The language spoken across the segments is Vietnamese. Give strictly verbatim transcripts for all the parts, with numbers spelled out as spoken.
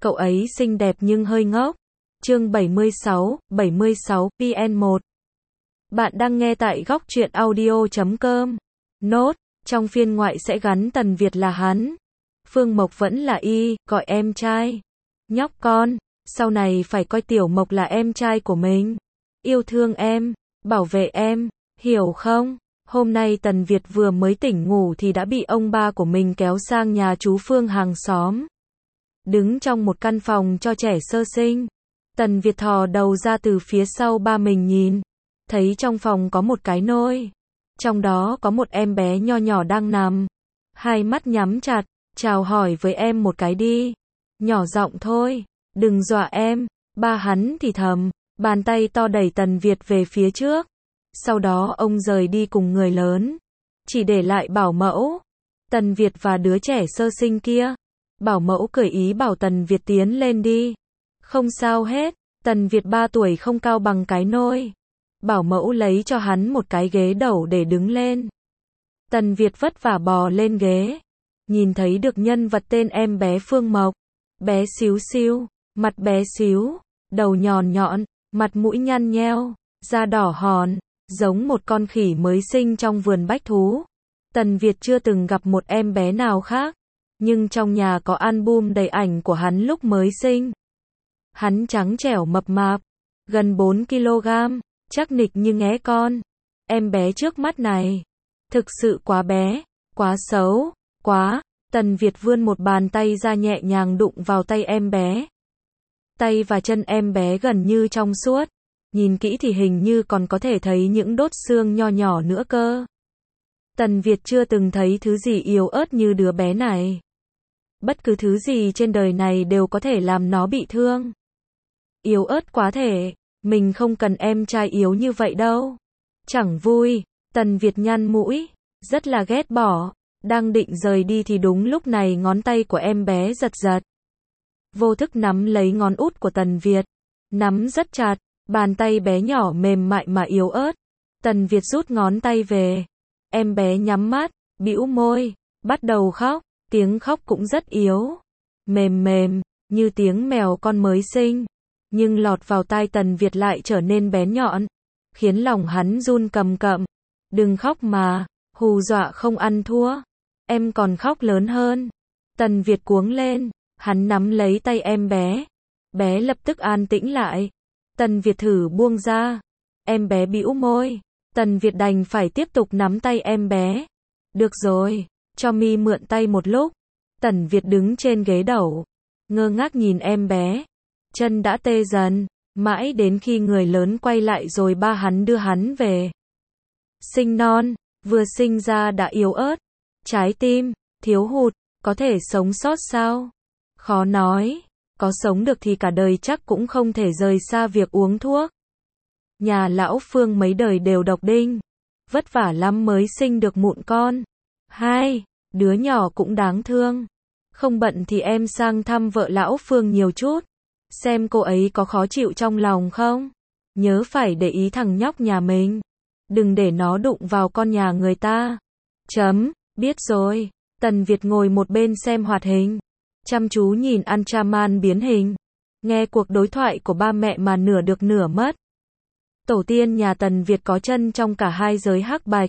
cậu ấy xinh đẹp nhưng hơi ngốc. Chương bảy mươi sáu, bảy mươi sáu, P N một. Bạn đang nghe tại góc truyện audio chấm com. Nốt, trong phiên ngoại sẽ gắn Tần Việt là hắn. Phương Mộc vẫn là y, gọi em trai. Nhóc con, sau này phải coi Tiểu Mộc là em trai của mình. Yêu thương em, bảo vệ em, hiểu không? Hôm nay Tần Việt vừa mới tỉnh ngủ thì đã bị ông ba của mình kéo sang nhà chú Phương hàng xóm. Đứng trong một căn phòng cho trẻ sơ sinh. Tần Việt thò đầu ra từ phía sau ba mình nhìn. Thấy trong phòng có một cái nôi. Trong đó có một em bé nho nhỏ đang nằm. Hai mắt nhắm chặt. Chào hỏi với em một cái đi. Nhỏ giọng thôi. Đừng dọa em. Ba hắn thì thầm. Bàn tay to đẩy Tần Việt về phía trước. Sau đó ông rời đi cùng người lớn. Chỉ để lại bảo mẫu. Tần Việt và đứa trẻ sơ sinh kia. Bảo mẫu cười ý bảo Tần Việt tiến lên đi. Không sao hết. Tần Việt ba tuổi không cao bằng cái nôi. Bảo mẫu lấy cho hắn một cái ghế đẩu để đứng lên. Tần Việt vất vả bò lên ghế. Nhìn thấy được nhân vật tên em bé Phương Mộc. Bé xíu xiu, mặt bé xíu, đầu nhọn nhọn, mặt mũi nhăn nheo, da đỏ hòn, giống một con khỉ mới sinh trong vườn bách thú. Tần Việt chưa từng gặp một em bé nào khác. Nhưng trong nhà có album đầy ảnh của hắn lúc mới sinh. Hắn trắng trẻo mập mạp, gần bốn ki lô gam, chắc nịch như nghé con. Em bé trước mắt này, thực sự quá bé, quá xấu, quá. Tần Việt vươn một bàn tay ra nhẹ nhàng đụng vào tay em bé. Tay và chân em bé gần như trong suốt. Nhìn kỹ thì hình như còn có thể thấy những đốt xương nho nhỏ nữa cơ. Tần Việt chưa từng thấy thứ gì yếu ớt như đứa bé này. Bất cứ thứ gì trên đời này đều có thể làm nó bị thương. Yếu ớt quá thể, mình không cần em trai yếu như vậy đâu. Chẳng vui. Tần Việt nhăn mũi, rất là ghét bỏ. Đang định rời đi thì đúng lúc này ngón tay của em bé giật giật. Vô thức nắm lấy ngón út của Tần Việt. Nắm rất chặt, bàn tay bé nhỏ mềm mại mà yếu ớt. Tần Việt rút ngón tay về. Em bé nhắm mắt, bĩu môi, bắt đầu khóc. Tiếng khóc cũng rất yếu. Mềm mềm, như tiếng mèo con mới sinh. Nhưng lọt vào tai Tần Việt lại trở nên bén nhọn. Khiến lòng hắn run cầm cập. Đừng khóc mà, hù dọa không ăn thua. Em còn khóc lớn hơn. Tần Việt cuống lên. Hắn nắm lấy tay em bé. Bé lập tức an tĩnh lại. Tần Việt thử buông ra. Em bé bĩu môi. Tần Việt đành phải tiếp tục nắm tay em bé. Được rồi, cho mi mượn tay một lúc. Tần Việt đứng trên ghế đẩu. Ngơ ngác nhìn em bé. Chân đã tê dần. Mãi đến khi người lớn quay lại rồi ba hắn đưa hắn về. Sinh non, vừa sinh ra đã yếu ớt. Trái tim, thiếu hụt, có thể sống sót sao? Khó nói. Có sống được thì cả đời chắc cũng không thể rời xa việc uống thuốc. Nhà lão Phương mấy đời đều độc đinh. Vất vả lắm mới sinh được mụn con. Hai, đứa nhỏ cũng đáng thương. Không bận thì em sang thăm vợ lão Phương nhiều chút. Xem cô ấy có khó chịu trong lòng không? Nhớ phải để ý thằng nhóc nhà mình. Đừng để nó đụng vào con nhà người ta. Chấm, biết rồi. Tần Việt ngồi một bên xem hoạt hình. Chăm chú nhìn Ultraman biến hình. Nghe cuộc đối thoại của ba mẹ mà nửa được nửa mất. Tổ tiên nhà Tần Việt có chân trong cả hai giới hắc bạch.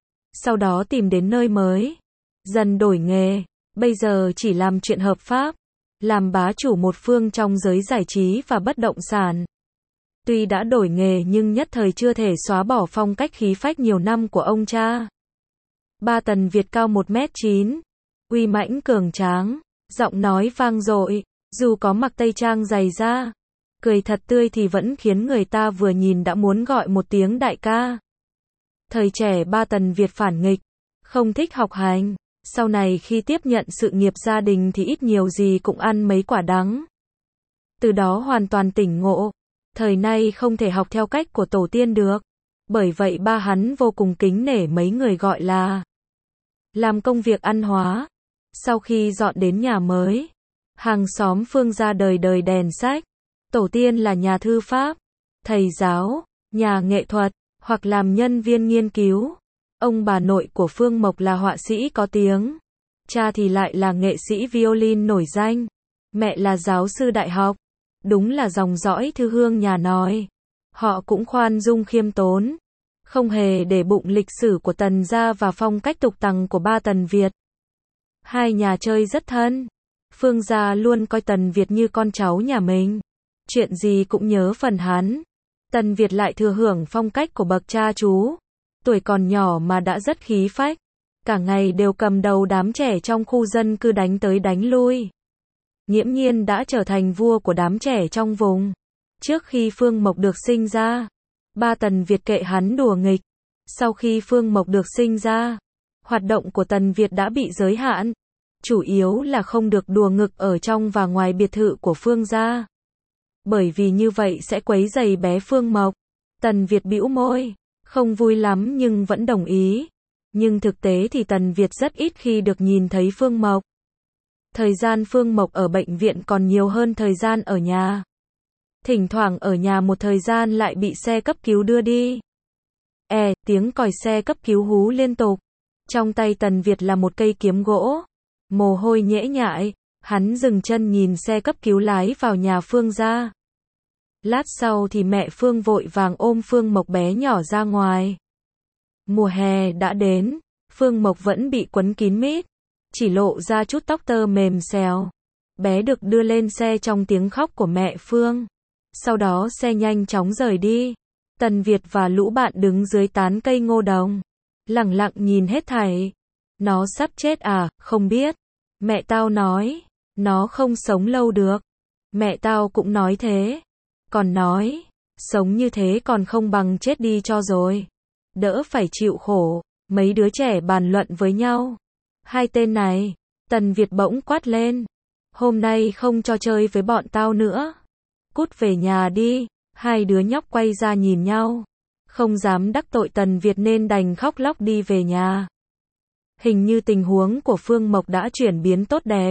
Sau đó tìm đến nơi mới. Dần đổi nghề. Bây giờ chỉ làm chuyện hợp pháp. Làm bá chủ một phương trong giới giải trí và bất động sản. Tuy đã đổi nghề nhưng nhất thời chưa thể xóa bỏ phong cách khí phách nhiều năm của ông cha. Ba Tần Việt cao một mét chín. Uy mãnh cường tráng. Giọng nói vang dội. Dù có mặc tây trang dày da. Cười thật tươi thì vẫn khiến người ta vừa nhìn đã muốn gọi một tiếng đại ca. Thời trẻ ba Tần Việt phản nghịch. Không thích học hành. Sau này khi tiếp nhận sự nghiệp gia đình thì ít nhiều gì cũng ăn mấy quả đắng. Từ đó hoàn toàn tỉnh ngộ. Thời nay không thể học theo cách của tổ tiên được. Bởi vậy ba hắn vô cùng kính nể mấy người gọi là làm công việc ăn hóa. Sau khi dọn đến nhà mới, hàng xóm Phương ra đời đời đèn sách. Tổ tiên là nhà thư pháp, thầy giáo, nhà nghệ thuật, hoặc làm nhân viên nghiên cứu. Ông bà nội của Phương Mộc là họa sĩ có tiếng. Cha thì lại là nghệ sĩ violin nổi danh. Mẹ là giáo sư đại học. Đúng là dòng dõi thư hương nhà nòi. Họ cũng khoan dung khiêm tốn. Không hề để bụng lịch sử của Tần gia và phong cách tục tằng của ba Tần Việt. Hai nhà chơi rất thân. Phương gia luôn coi Tần Việt như con cháu nhà mình. Chuyện gì cũng nhớ phần hắn. Tần Việt lại thừa hưởng phong cách của bậc cha chú. Tuổi còn nhỏ mà đã rất khí phách. Cả ngày đều cầm đầu đám trẻ trong khu dân cư đánh tới đánh lui. Nghiễm nhiên đã trở thành vua của đám trẻ trong vùng. Trước khi Phương Mộc được sinh ra, ba Tần Việt kệ hắn đùa nghịch. Sau khi Phương Mộc được sinh ra, hoạt động của Tần Việt đã bị giới hạn. Chủ yếu là không được đùa nghịch ở trong và ngoài biệt thự của Phương gia. Bởi vì như vậy sẽ quấy rầy bé Phương Mộc. Tần Việt bĩu môi, không vui lắm nhưng vẫn đồng ý. Nhưng thực tế thì Tần Việt rất ít khi được nhìn thấy Phương Mộc. Thời gian Phương Mộc ở bệnh viện còn nhiều hơn thời gian ở nhà. Thỉnh thoảng ở nhà một thời gian lại bị xe cấp cứu đưa đi. E, tiếng còi xe cấp cứu hú liên tục. Trong tay Tần Việt là một cây kiếm gỗ. Mồ hôi nhễ nhại, hắn dừng chân nhìn xe cấp cứu lái vào nhà Phương gia. Lát sau thì mẹ Phương vội vàng ôm Phương Mộc bé nhỏ ra ngoài. Mùa hè đã đến, Phương Mộc vẫn bị quấn kín mít, chỉ lộ ra chút tóc tơ mềm xèo. Bé được đưa lên xe trong tiếng khóc của mẹ Phương. Sau đó xe nhanh chóng rời đi. Tần Việt và lũ bạn đứng dưới tán cây ngô đồng, lẳng lặng nhìn hết thảy. Nó sắp chết à, không biết. Mẹ tao nói, nó không sống lâu được. Mẹ tao cũng nói thế. Còn nói, sống như thế còn không bằng chết đi cho rồi. Đỡ phải chịu khổ. Mấy đứa trẻ bàn luận với nhau. Hai tên này, Tần Việt bỗng quát lên. Hôm nay không cho chơi với bọn tao nữa. Cút về nhà đi. Hai đứa nhóc quay ra nhìn nhau. Không dám đắc tội Tần Việt nên đành khóc lóc đi về nhà. Hình như tình huống của Phương Mộc đã chuyển biến tốt đẹp.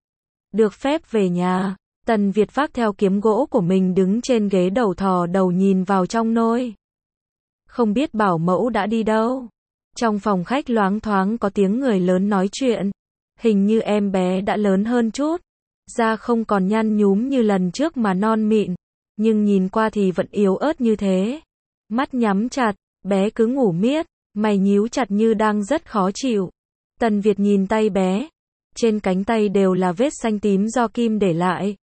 Được phép về nhà, Tần Việt vác theo kiếm gỗ của mình đứng trên ghế đầu thò đầu nhìn vào trong nôi. Không biết bảo mẫu đã đi đâu. Trong phòng khách loáng thoáng có tiếng người lớn nói chuyện. Hình như em bé đã lớn hơn chút. Da không còn nhăn nhúm như lần trước mà non mịn. Nhưng nhìn qua thì vẫn yếu ớt như thế. Mắt nhắm chặt, bé cứ ngủ miết. Mày nhíu chặt như đang rất khó chịu. Tần Việt nhìn tay bé. Trên cánh tay đều là vết xanh tím do kim để lại.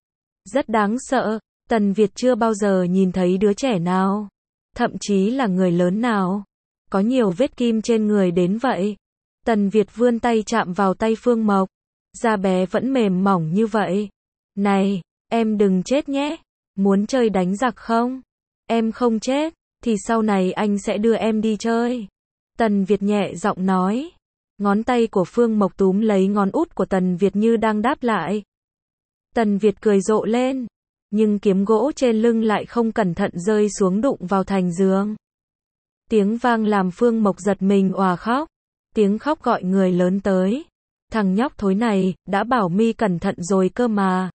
Rất đáng sợ. Tần Việt chưa bao giờ nhìn thấy đứa trẻ nào, thậm chí là người lớn nào, có nhiều vết kim trên người đến vậy. Tần Việt vươn tay chạm vào tay Phương Mộc. Da bé vẫn mềm mỏng như vậy. Này, em đừng chết nhé. Muốn chơi đánh giặc không? Em không chết, thì sau này anh sẽ đưa em đi chơi. Tần Việt nhẹ giọng nói. Ngón tay của Phương Mộc túm lấy ngón út của Tần Việt như đang đáp lại. Tần Việt cười rộ lên. Nhưng kiếm gỗ trên lưng lại không cẩn thận rơi xuống đụng vào thành giường. Tiếng vang làm Phương Mộc giật mình òa khóc. Tiếng khóc gọi người lớn tới. Thằng nhóc thối này, đã bảo mi cẩn thận rồi cơ mà.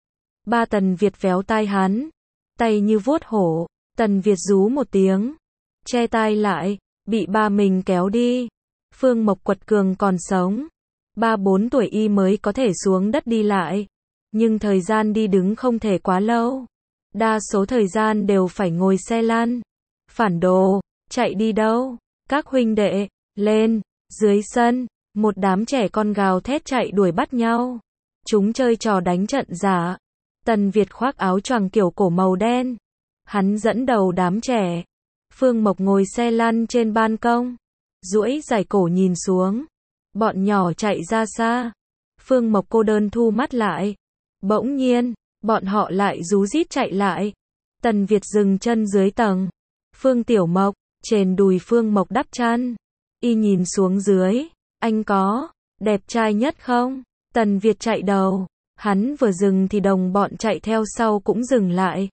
Ba Tần Việt véo tai hắn. Tay như vuốt hổ. Tần Việt rú một tiếng. Che tai lại. Bị ba mình kéo đi. Phương Mộc quật cường còn sống. Ba bốn tuổi y mới có thể xuống đất đi lại. Nhưng thời gian đi đứng không thể quá lâu. Đa số thời gian đều phải ngồi xe lăn. Phản đồ, chạy đi đâu? Các huynh đệ, lên, dưới sân, một đám trẻ con gào thét chạy đuổi bắt nhau. Chúng chơi trò đánh trận giả. Tần Việt khoác áo choàng kiểu cổ màu đen. Hắn dẫn đầu đám trẻ. Phương Mộc ngồi xe lăn trên ban công. Duỗi dài cổ nhìn xuống. Bọn nhỏ chạy ra xa. Phương Mộc cô đơn thu mắt lại. Bỗng nhiên, bọn họ lại rú rít chạy lại. Tần Việt dừng chân dưới tầng. Phương Tiểu Mộc, trên đùi Phương Mộc đắp chăn. Y nhìn xuống dưới. Anh có, đẹp trai nhất không? Tần Việt chạy đầu. Hắn vừa dừng thì đồng bọn chạy theo sau cũng dừng lại.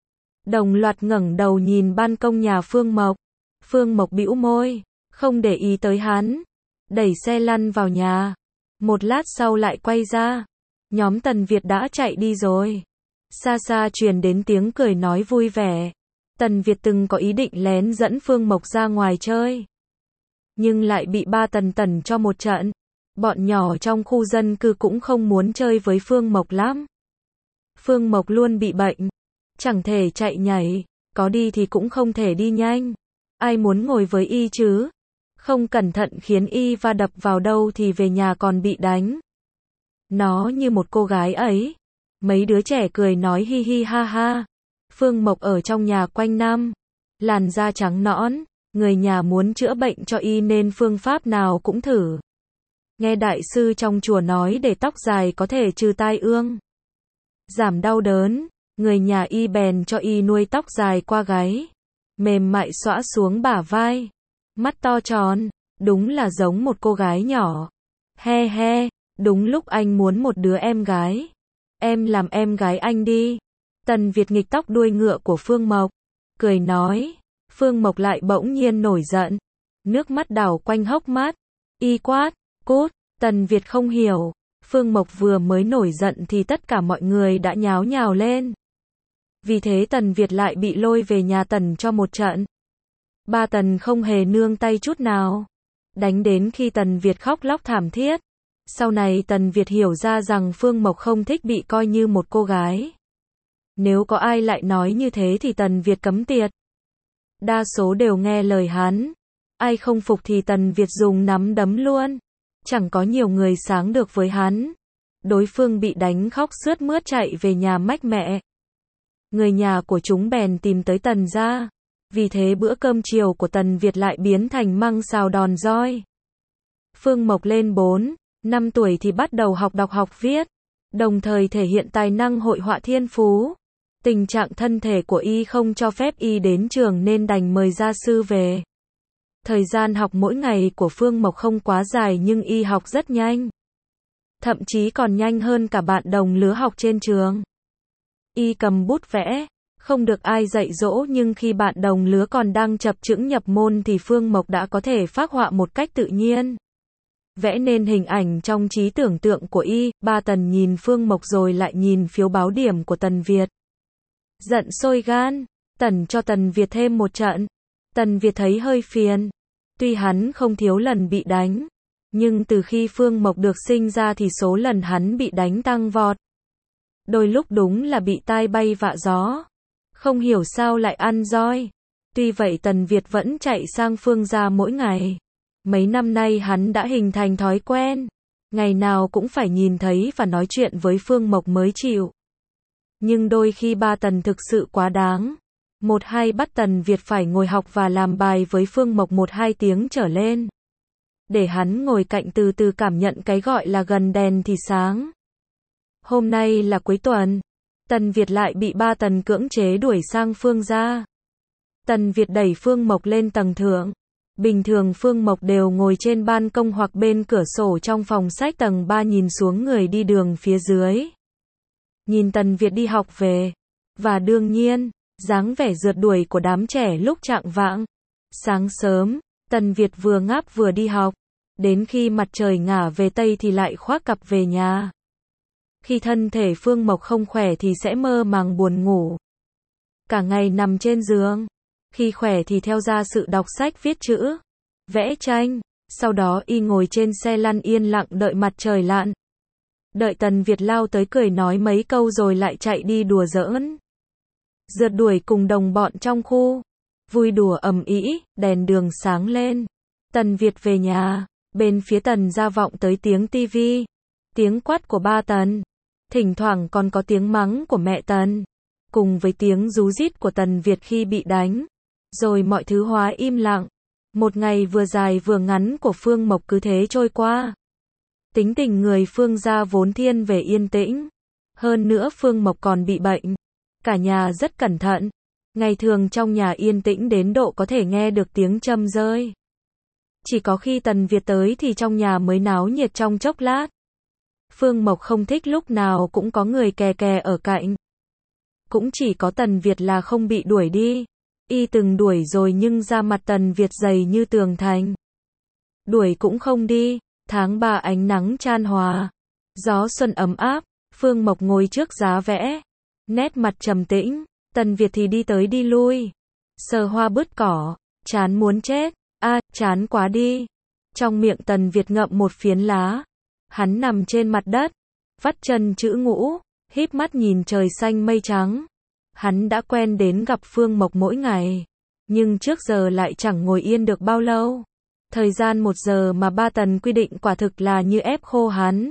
Đồng loạt ngẩng đầu nhìn ban công nhà Phương Mộc. Phương Mộc bĩu môi, không để ý tới hắn. Đẩy xe lăn vào nhà. Một lát sau lại quay ra. Nhóm Tần Việt đã chạy đi rồi. Xa xa truyền đến tiếng cười nói vui vẻ. Tần Việt từng có ý định lén dẫn Phương Mộc ra ngoài chơi. Nhưng lại bị ba Tần tẩn cho một trận. Bọn nhỏ trong khu dân cư cũng không muốn chơi với Phương Mộc lắm. Phương Mộc luôn bị bệnh, chẳng thể chạy nhảy, có đi thì cũng không thể đi nhanh. Ai muốn ngồi với y chứ? Không cẩn thận khiến y va đập vào đâu thì về nhà còn bị đánh. Nó như một cô gái ấy. Mấy đứa trẻ cười nói hi hi ha ha. Phương Mộc ở trong nhà quanh năm, làn da trắng nõn, người nhà muốn chữa bệnh cho y nên phương pháp nào cũng thử. Nghe đại sư trong chùa nói để tóc dài có thể trừ tai ương, giảm đau đớn, người nhà y bèn cho y nuôi tóc dài qua gáy, mềm mại xõa xuống bả vai, mắt to tròn, đúng là giống một cô gái nhỏ. He he, đúng lúc anh muốn một đứa em gái. Em làm em gái anh đi. Tần Việt nghịch tóc đuôi ngựa của Phương Mộc, cười nói. Phương Mộc lại bỗng nhiên nổi giận, nước mắt đảo quanh hốc mắt, y quát, cút. Tần Việt không hiểu, Phương Mộc vừa mới nổi giận thì tất cả mọi người đã nháo nhào lên. Vì thế Tần Việt lại bị lôi về nhà Tần cho một trận. Ba Tần không hề nương tay chút nào, đánh đến khi Tần Việt khóc lóc thảm thiết. Sau này Tần Việt hiểu ra rằng Phương Mộc không thích bị coi như một cô gái. Nếu có ai lại nói như thế thì Tần Việt cấm tiệt. Đa số đều nghe lời hắn. Ai không phục thì Tần Việt dùng nắm đấm luôn. Chẳng có nhiều người sáng được với hắn. Đối phương bị đánh khóc sướt mướt chạy về nhà mách mẹ. Người nhà của chúng bèn tìm tới Tần gia. Vì thế bữa cơm chiều của Tần Việt lại biến thành măng xào đòn roi. Phương Mộc lên bốn, năm tuổi thì bắt đầu học đọc học viết, đồng thời thể hiện tài năng hội họa thiên phú. Tình trạng thân thể của y không cho phép y đến trường nên đành mời gia sư về. Thời gian học mỗi ngày của Phương Mộc không quá dài nhưng y học rất nhanh. Thậm chí còn nhanh hơn cả bạn đồng lứa học trên trường. Y cầm bút vẽ, không được ai dạy dỗ nhưng khi bạn đồng lứa còn đang chập chững nhập môn thì Phương Mộc đã có thể phác họa một cách tự nhiên. Vẽ nên hình ảnh trong trí tưởng tượng của y. Ba Tần nhìn Phương Mộc rồi lại nhìn phiếu báo điểm của Tần Việt. Giận sôi gan, Tần cho Tần Việt thêm một trận. Tần Việt thấy hơi phiền. Tuy hắn không thiếu lần bị đánh, nhưng từ khi Phương Mộc được sinh ra thì số lần hắn bị đánh tăng vọt. Đôi lúc đúng là bị tai bay vạ gió. Không hiểu sao lại ăn roi. Tuy vậy Tần Việt vẫn chạy sang Phương gia mỗi ngày. Mấy năm nay hắn đã hình thành thói quen. Ngày nào cũng phải nhìn thấy và nói chuyện với Phương Mộc mới chịu. Nhưng đôi khi ba Tần thực sự quá đáng. Một hay bắt Tần Việt phải ngồi học và làm bài với Phương Mộc một hai tiếng trở lên. Để hắn ngồi cạnh từ từ cảm nhận cái gọi là gần đèn thì sáng. Hôm nay là cuối tuần. Tần Việt lại bị ba Tần cưỡng chế đuổi sang Phương gia. Tần Việt đẩy Phương Mộc lên tầng thượng. Bình thường Phương Mộc đều ngồi trên ban công hoặc bên cửa sổ trong phòng sách tầng ba nhìn xuống người đi đường phía dưới. Nhìn Tần Việt đi học về. Và đương nhiên, dáng vẻ rượt đuổi của đám trẻ lúc chạng vạng. Sáng sớm, Tần Việt vừa ngáp vừa đi học. Đến khi mặt trời ngả về Tây thì lại khoác cặp về nhà. Khi thân thể Phương Mộc không khỏe thì sẽ mơ màng buồn ngủ. Cả ngày nằm trên giường. Khi khỏe thì theo gia sự đọc sách viết chữ, vẽ tranh. Sau đó y ngồi trên xe lăn yên lặng đợi mặt trời lặn. Đợi Tần Việt lao tới cười nói mấy câu rồi lại chạy đi đùa giỡn. Rượt đuổi cùng đồng bọn trong khu. Vui đùa ầm ĩ, đèn đường sáng lên. Tần Việt về nhà. Bên phía Tần gia vọng tới tiếng tivi. Tiếng quát của ba Tần. Thỉnh thoảng còn có tiếng mắng của mẹ Tần. Cùng với tiếng rú rít của Tần Việt khi bị đánh. Rồi mọi thứ hóa im lặng. Một ngày vừa dài vừa ngắn của Phương Mộc cứ thế trôi qua. Tính tình người Phương gia vốn thiên về yên tĩnh. Hơn nữa Phương Mộc còn bị bệnh. Cả nhà rất cẩn thận. Ngày thường trong nhà yên tĩnh đến độ có thể nghe được tiếng châm rơi. Chỉ có khi Tần Việt tới thì trong nhà mới náo nhiệt trong chốc lát. Phương Mộc không thích lúc nào cũng có người kè kè ở cạnh. Cũng chỉ có Tần Việt là không bị đuổi đi. Y từng đuổi rồi nhưng da mặt Tần Việt dày như tường thành. Đuổi cũng không đi. Tháng ba ánh nắng chan hòa. Gió xuân ấm áp. Phương Mộc ngồi trước giá vẽ. Nét mặt trầm tĩnh. Tần Việt thì đi tới đi lui. Sờ hoa bứt cỏ. Chán muốn chết. A, à, chán quá đi. Trong miệng Tần Việt ngậm một phiến lá. Hắn nằm trên mặt đất, vắt chân chữ ngũ, híp mắt nhìn trời xanh mây trắng. Hắn đã quen đến gặp Phương Mộc mỗi ngày, nhưng trước giờ lại chẳng ngồi yên được bao lâu. Thời gian một giờ mà ba Tần quy định quả thực là như ép khô hắn.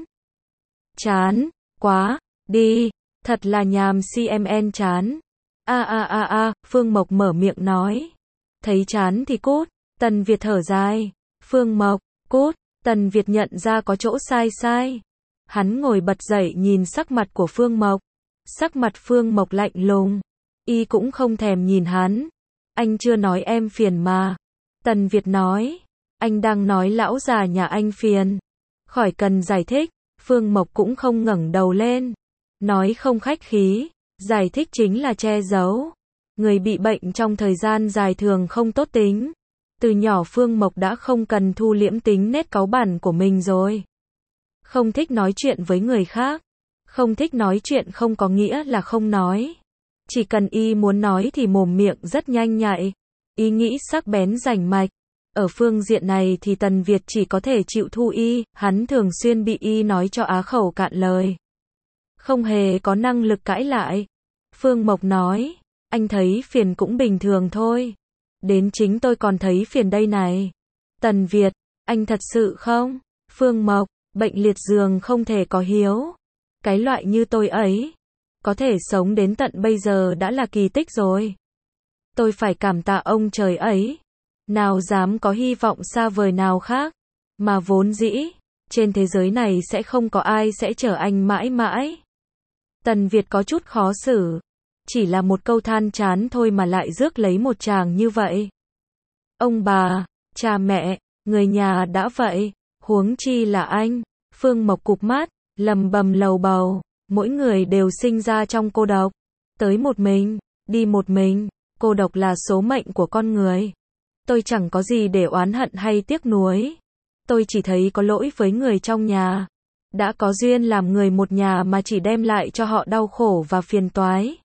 Chán, quá, đi, thật là nhàm cmn chán. A a a a, Phương Mộc mở miệng nói. Thấy chán thì cút, Tần Việt thở dài. Phương Mộc, cút, Tần Việt nhận ra có chỗ sai sai. Hắn ngồi bật dậy nhìn sắc mặt của Phương Mộc. Sắc mặt Phương Mộc lạnh lùng. Y cũng không thèm nhìn hắn. Anh chưa nói em phiền mà. Tần Việt nói. Anh đang nói lão già nhà anh phiền. Khỏi cần giải thích. Phương Mộc cũng không ngẩng đầu lên. Nói không khách khí. Giải thích chính là che giấu. Người bị bệnh trong thời gian dài thường không tốt tính. Từ nhỏ Phương Mộc đã không cần thu liễm tính nết cáu bẳn của mình rồi. Không thích nói chuyện với người khác. Không thích nói chuyện không có nghĩa là không nói. Chỉ cần y muốn nói thì mồm miệng rất nhanh nhạy. Ý nghĩ sắc bén rành mạch. Ở phương diện này thì Tần Việt chỉ có thể chịu thu y. Hắn thường xuyên bị y nói cho á khẩu cạn lời. Không hề có năng lực cãi lại. Phương Mộc nói. Anh thấy phiền cũng bình thường thôi. Đến chính tôi còn thấy phiền đây này. Tần Việt. Anh thật sự không? Phương Mộc. Bệnh liệt giường không thể có hiếu. Cái loại như tôi ấy. Có thể sống đến tận bây giờ đã là kỳ tích rồi. Tôi phải cảm tạ ông trời ấy. Nào dám có hy vọng xa vời nào khác. Mà vốn dĩ. Trên thế giới này sẽ không có ai sẽ chở anh mãi mãi. Tần Việt có chút khó xử. Chỉ là một câu than chán thôi mà lại rước lấy một chàng như vậy. Ông bà, cha mẹ, người nhà đã vậy. Huống chi là anh. Phương Mộc cụp mắt, lầm bầm lầu bầu. Mỗi người đều sinh ra trong cô độc. Tới một mình, đi một mình. Cô độc là số mệnh của con người. Tôi chẳng có gì để oán hận hay tiếc nuối. Tôi chỉ thấy có lỗi với người trong nhà. Đã có duyên làm người một nhà mà chỉ đem lại cho họ đau khổ và phiền toái.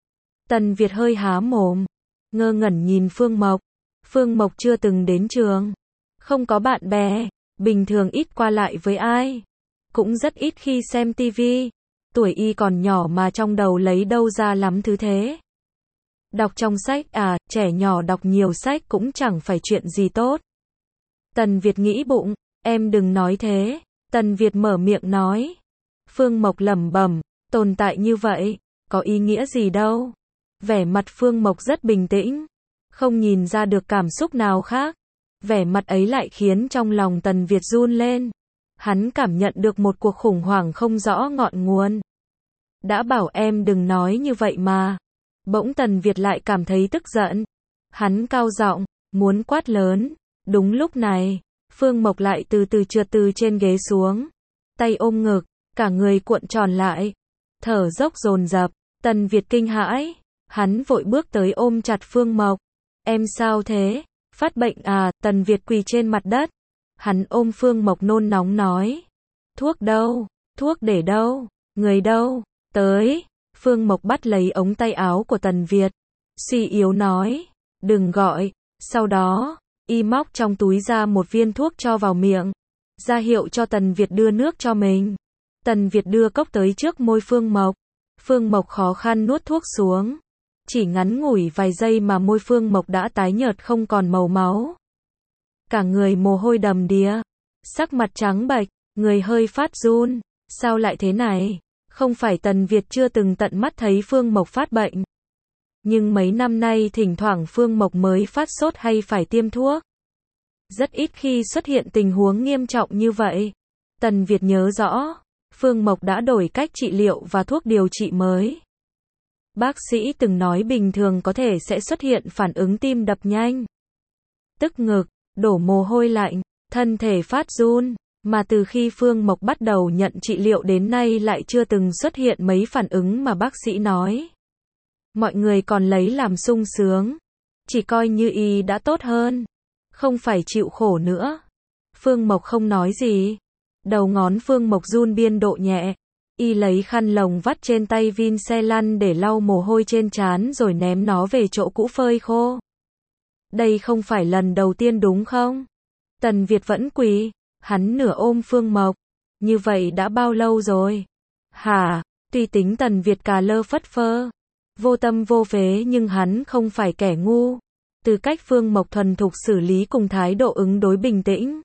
Tần Việt hơi há mồm. Ngơ ngẩn nhìn Phương Mộc. Phương Mộc chưa từng đến trường. Không có bạn bè. Bình thường ít qua lại với ai. Cũng rất ít khi xem tivi. Tuổi y còn nhỏ mà trong đầu lấy đâu ra lắm thứ thế. Đọc trong sách à, trẻ nhỏ đọc nhiều sách cũng chẳng phải chuyện gì tốt. Tần Việt nghĩ bụng, em đừng nói thế. Tần Việt mở miệng nói. Phương Mộc lẩm bẩm, tồn tại như vậy, có ý nghĩa gì đâu. Vẻ mặt Phương Mộc rất bình tĩnh, không nhìn ra được cảm xúc nào khác. Vẻ mặt ấy lại khiến trong lòng Tần Việt run lên. Hắn cảm nhận được một cuộc khủng hoảng không rõ ngọn nguồn. Đã bảo em đừng nói như vậy mà. Bỗng Tần Việt lại cảm thấy tức giận. Hắn cao giọng, muốn quát lớn. Đúng lúc này, Phương Mộc lại từ từ trượt từ trên ghế xuống. Tay ôm ngực, cả người cuộn tròn lại. Thở dốc dồn dập, Tần Việt kinh hãi. Hắn vội bước tới ôm chặt Phương Mộc. Em sao thế? Phát bệnh à? Tần Việt quỳ trên mặt đất. Hắn ôm Phương Mộc nôn nóng nói. Thuốc đâu? Thuốc để đâu? Người đâu? Tới. Phương Mộc bắt lấy ống tay áo của Tần Việt. Suy yếu nói. Đừng gọi. Sau đó, y móc trong túi ra một viên thuốc cho vào miệng. Ra hiệu cho Tần Việt đưa nước cho mình. Tần Việt đưa cốc tới trước môi Phương Mộc. Phương Mộc khó khăn nuốt thuốc xuống. Chỉ ngắn ngủi vài giây mà môi Phương Mộc đã tái nhợt không còn màu máu. Cả người mồ hôi đầm đìa. Sắc mặt trắng bệch, người hơi phát run. Sao lại thế này? Không phải Tần Việt chưa từng tận mắt thấy Phương Mộc phát bệnh. Nhưng mấy năm nay thỉnh thoảng Phương Mộc mới phát sốt hay phải tiêm thuốc. Rất ít khi xuất hiện tình huống nghiêm trọng như vậy. Tần Việt nhớ rõ, Phương Mộc đã đổi cách trị liệu và thuốc điều trị mới. Bác sĩ từng nói bình thường có thể sẽ xuất hiện phản ứng tim đập nhanh, tức ngực, đổ mồ hôi lạnh, thân thể phát run. Mà từ khi Phương Mộc bắt đầu nhận trị liệu đến nay lại chưa từng xuất hiện mấy phản ứng mà bác sĩ nói. Mọi người còn lấy làm sung sướng. Chỉ coi như y đã tốt hơn. Không phải chịu khổ nữa. Phương Mộc không nói gì. Đầu ngón Phương Mộc run biên độ nhẹ. Y lấy khăn lồng vắt trên tay Vin xe lăn để lau mồ hôi trên trán rồi ném nó về chỗ cũ phơi khô. Đây không phải lần đầu tiên đúng không? Tần Việt vẫn quỳ, hắn nửa ôm Phương Mộc. Như vậy đã bao lâu rồi? Hả? Tuy tính Tần Việt cà lơ phất phơ, vô tâm vô phế nhưng hắn không phải kẻ ngu. Từ cách Phương Mộc thuần thục xử lý cùng thái độ ứng đối bình tĩnh,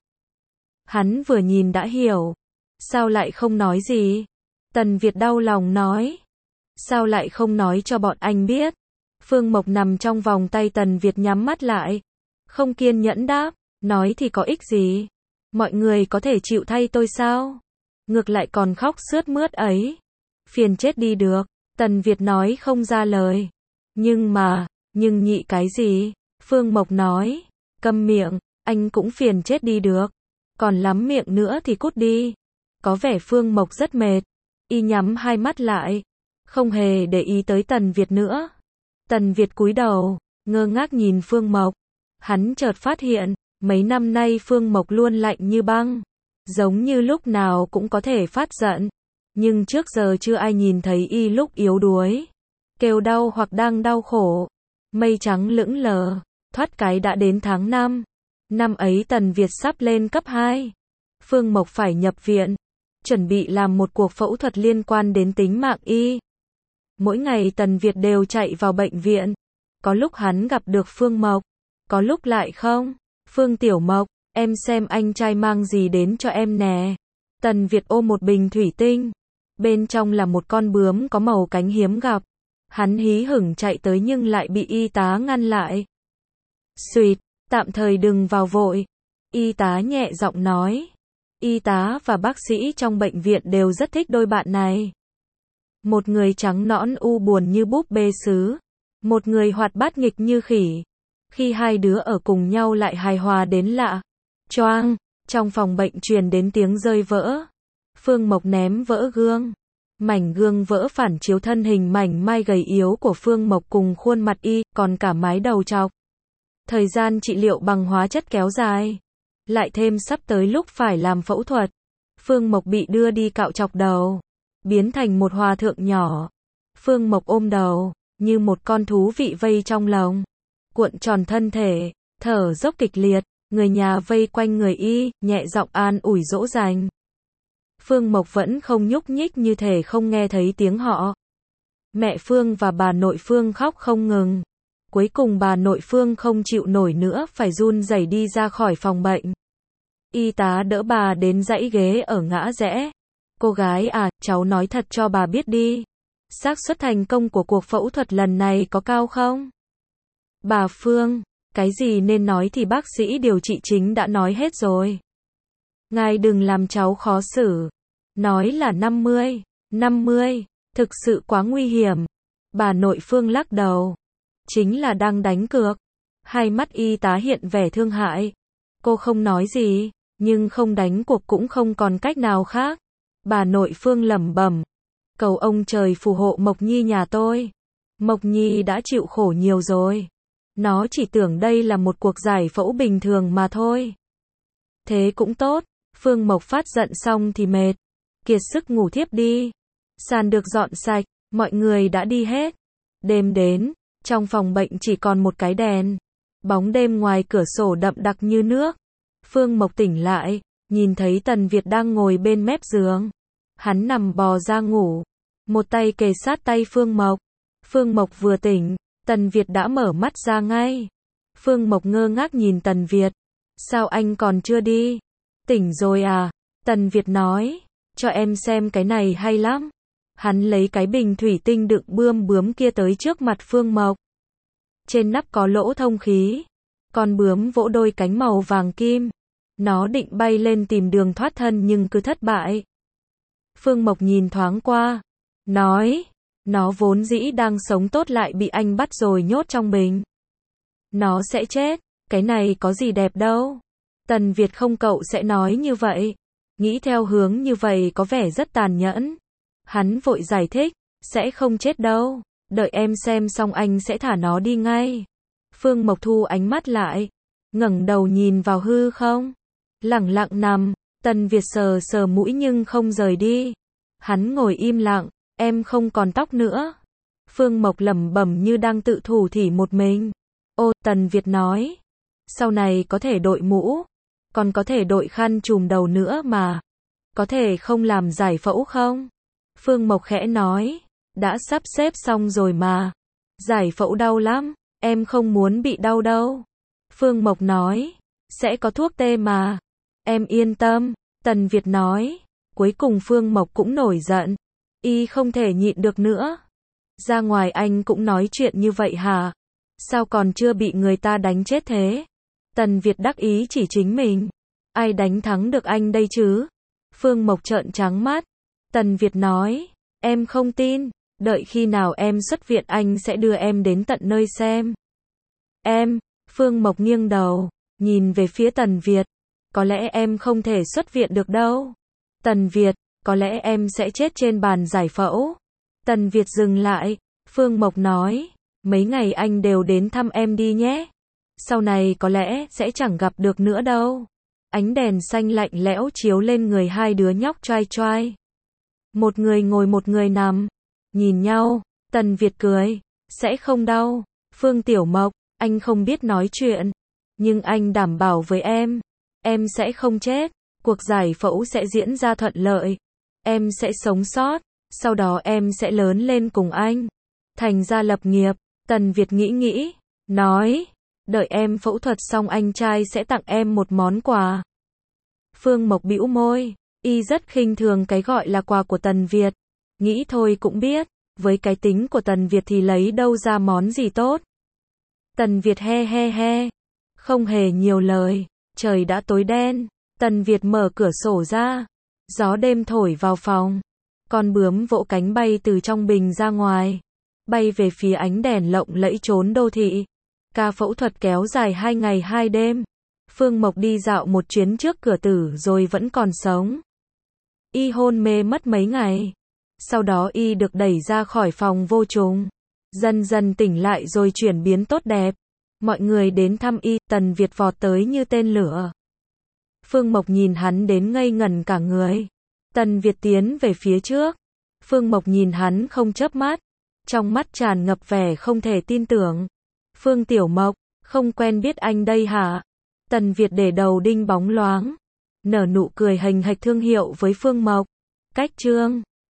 hắn vừa nhìn đã hiểu. Sao lại không nói gì? Tần Việt đau lòng nói. Sao lại không nói cho bọn anh biết? Phương Mộc nằm trong vòng tay Tần Việt nhắm mắt lại. Không kiên nhẫn đáp. Nói thì có ích gì? Mọi người có thể chịu thay tôi sao? Ngược lại còn khóc sướt mướt ấy. Phiền chết đi được. Tần Việt nói không ra lời. Nhưng mà, nhưng nhị cái gì? Phương Mộc nói. Câm miệng, anh cũng phiền chết đi được. Còn lắm miệng nữa thì cút đi. Có vẻ Phương Mộc rất mệt. Y nhắm hai mắt lại. Không hề để ý tới Tần Việt nữa. Tần Việt cúi đầu, ngơ ngác nhìn Phương Mộc. Hắn chợt phát hiện, mấy năm nay Phương Mộc luôn lạnh như băng. Giống như lúc nào cũng có thể phát giận. Nhưng trước giờ chưa ai nhìn thấy y lúc yếu đuối, kêu đau hoặc đang đau khổ. Mây trắng lững lờ, thoát cái đã đến tháng năm. Năm ấy Tần Việt sắp lên cấp hai. Phương Mộc phải nhập viện, chuẩn bị làm một cuộc phẫu thuật liên quan đến tính mạng y. Mỗi ngày Tần Việt đều chạy vào bệnh viện. Có lúc hắn gặp được Phương Mộc, có lúc lại không. Phương Tiểu Mộc, em xem anh trai mang gì đến cho em nè. Tần Việt ôm một bình thủy tinh. Bên trong là một con bướm có màu cánh hiếm gặp. Hắn hí hửng chạy tới nhưng lại bị y tá ngăn lại. Xuyệt, tạm thời đừng vào vội. Y tá nhẹ giọng nói. Y tá và bác sĩ trong bệnh viện đều rất thích đôi bạn này. Một người trắng nõn u buồn như búp bê sứ. Một người hoạt bát nghịch như khỉ. Khi hai đứa ở cùng nhau lại hài hòa đến lạ. Choang, trong phòng bệnh truyền đến tiếng rơi vỡ. Phương Mộc ném vỡ gương. Mảnh gương vỡ phản chiếu thân hình mảnh mai gầy yếu của Phương Mộc cùng khuôn mặt y, còn cả mái đầu trọc. Thời gian trị liệu bằng hóa chất kéo dài. Lại thêm sắp tới lúc phải làm phẫu thuật. Phương Mộc bị đưa đi cạo chọc đầu. Biến thành một hòa thượng nhỏ. Phương Mộc ôm đầu, như một con thú vị vây trong lồng. Cuộn tròn thân thể, thở dốc kịch liệt. Người nhà vây quanh người y, nhẹ giọng an ủi dỗ dành. Phương Mộc vẫn không nhúc nhích như thể không nghe thấy tiếng họ. Mẹ Phương và bà nội Phương khóc không ngừng. Cuối cùng bà nội Phương không chịu nổi nữa phải run rẩy đi ra khỏi phòng bệnh. Y tá đỡ bà đến dãy ghế ở ngã rẽ. Cô gái à, cháu nói thật cho bà biết đi. Xác suất thành công của cuộc phẫu thuật lần này có cao không? Bà Phương, cái gì nên nói thì bác sĩ điều trị chính đã nói hết rồi. Ngài đừng làm cháu khó xử. Nói là năm mươi. năm mươi, thực sự quá nguy hiểm. Bà nội Phương lắc đầu. Chính là đang đánh cược. Hai mắt y tá hiện vẻ thương hại. Cô không nói gì, nhưng không đánh cuộc cũng không còn cách nào khác. Bà nội Phương lẩm bẩm. Cầu ông trời phù hộ Mộc Nhi nhà tôi. Mộc Nhi đã chịu khổ nhiều rồi. Nó chỉ tưởng đây là một cuộc giải phẫu bình thường mà thôi. Thế cũng tốt. Phương Mộc phát giận xong thì mệt. Kiệt sức ngủ thiếp đi. Sàn được dọn sạch, mọi người đã đi hết. Đêm đến, trong phòng bệnh chỉ còn một cái đèn. Bóng đêm ngoài cửa sổ đậm đặc như nước. Phương Mộc tỉnh lại, nhìn thấy Tần Việt đang ngồi bên mép giường. Hắn nằm bò ra ngủ. Một tay kề sát tay Phương Mộc. Phương Mộc vừa tỉnh, Tần Việt đã mở mắt ra ngay. Phương Mộc ngơ ngác nhìn Tần Việt. Sao anh còn chưa đi? Tỉnh rồi à? Tần Việt nói. Cho em xem cái này hay lắm. Hắn lấy cái bình thủy tinh đựng bươm bướm kia tới trước mặt Phương Mộc. Trên nắp có lỗ thông khí. Con bướm vỗ đôi cánh màu vàng kim. Nó định bay lên tìm đường thoát thân nhưng cứ thất bại. Phương Mộc nhìn thoáng qua. Nói. Nó vốn dĩ đang sống tốt lại bị anh bắt rồi nhốt trong bình. Nó sẽ chết. Cái này có gì đẹp đâu. Tần Việt không cậu sẽ nói như vậy. Nghĩ theo hướng như vậy có vẻ rất tàn nhẫn. Hắn vội giải thích. Sẽ không chết đâu. Đợi em xem xong anh sẽ thả nó đi ngay. Phương Mộc thu ánh mắt lại. Ngẩng đầu nhìn vào hư không. Lẳng lặng nằm. Tần Việt sờ sờ mũi nhưng không rời đi. Hắn ngồi im lặng. Em không còn tóc nữa. Phương Mộc lẩm bẩm như đang tự thủ thỉ một mình. Ô, Tần Việt nói. Sau này có thể đội mũ. còn có thể đội khăn trùm đầu nữa mà. Có thể không làm giải phẫu không? Phương Mộc khẽ nói, đã sắp xếp xong rồi mà. Giải phẫu đau lắm, em không muốn bị đau đâu. Phương Mộc nói, sẽ có thuốc tê mà. Em yên tâm, Tần Việt nói. Cuối cùng Phương Mộc cũng nổi giận. Y không thể nhịn được nữa. Ra ngoài anh cũng nói chuyện như vậy hả? Sao còn chưa bị người ta đánh chết thế? Tần Việt đắc ý chỉ chính mình. Ai đánh thắng được anh đây chứ? Phương Mộc trợn trắng mắt. Tần Việt nói, em không tin, đợi khi nào em xuất viện anh sẽ đưa em đến tận nơi xem. Em, Phương Mộc nghiêng đầu, nhìn về phía Tần Việt. Có lẽ em không thể xuất viện được đâu. Tần Việt, có lẽ em sẽ chết trên bàn giải phẫu. Tần Việt dừng lại, Phương Mộc nói, mấy ngày anh đều đến thăm em đi nhé. Sau này có lẽ sẽ chẳng gặp được nữa đâu. Ánh đèn xanh lạnh lẽo chiếu lên người hai đứa nhóc choai choai. Một người ngồi một người nằm, nhìn nhau, Tần Việt cười, sẽ không đau. Phương Tiểu Mộc, anh không biết nói chuyện, nhưng anh đảm bảo với em, em sẽ không chết, cuộc giải phẫu sẽ diễn ra thuận lợi, em sẽ sống sót, sau đó em sẽ lớn lên cùng anh, thành gia lập nghiệp. Tần Việt nghĩ nghĩ, nói, đợi em phẫu thuật xong anh trai sẽ tặng em một món quà. Phương Mộc bĩu môi, y rất khinh thường cái gọi là quà của Tần Việt. Nghĩ thôi cũng biết, với cái tính của Tần Việt thì lấy đâu ra món gì tốt. Tần Việt he he he, không hề nhiều lời, trời đã tối đen. Tần Việt mở cửa sổ ra, gió đêm thổi vào phòng. Con bướm vỗ cánh bay từ trong bình ra ngoài, bay về phía ánh đèn lộng lẫy chốn đô thị. Ca phẫu thuật kéo dài hai ngày hai đêm. Phương Mộc đi dạo một chuyến trước cửa tử rồi vẫn còn sống. Y hôn mê mất mấy ngày. Sau đó y được đẩy ra khỏi phòng vô trùng. Dần dần tỉnh lại rồi chuyển biến tốt đẹp. Mọi người đến thăm y, Tần Việt vọt tới như tên lửa. Phương Mộc nhìn hắn đến ngây ngẩn cả người. Tần Việt tiến về phía trước. Phương Mộc nhìn hắn không chớp mắt. Trong mắt tràn ngập vẻ không thể tin tưởng. Phương Tiểu Mộc, không quen biết anh đây hả? Tần Việt để đầu đinh bóng loáng, nở nụ cười hình hạch thương hiệu với Phương Mộc. Cách chương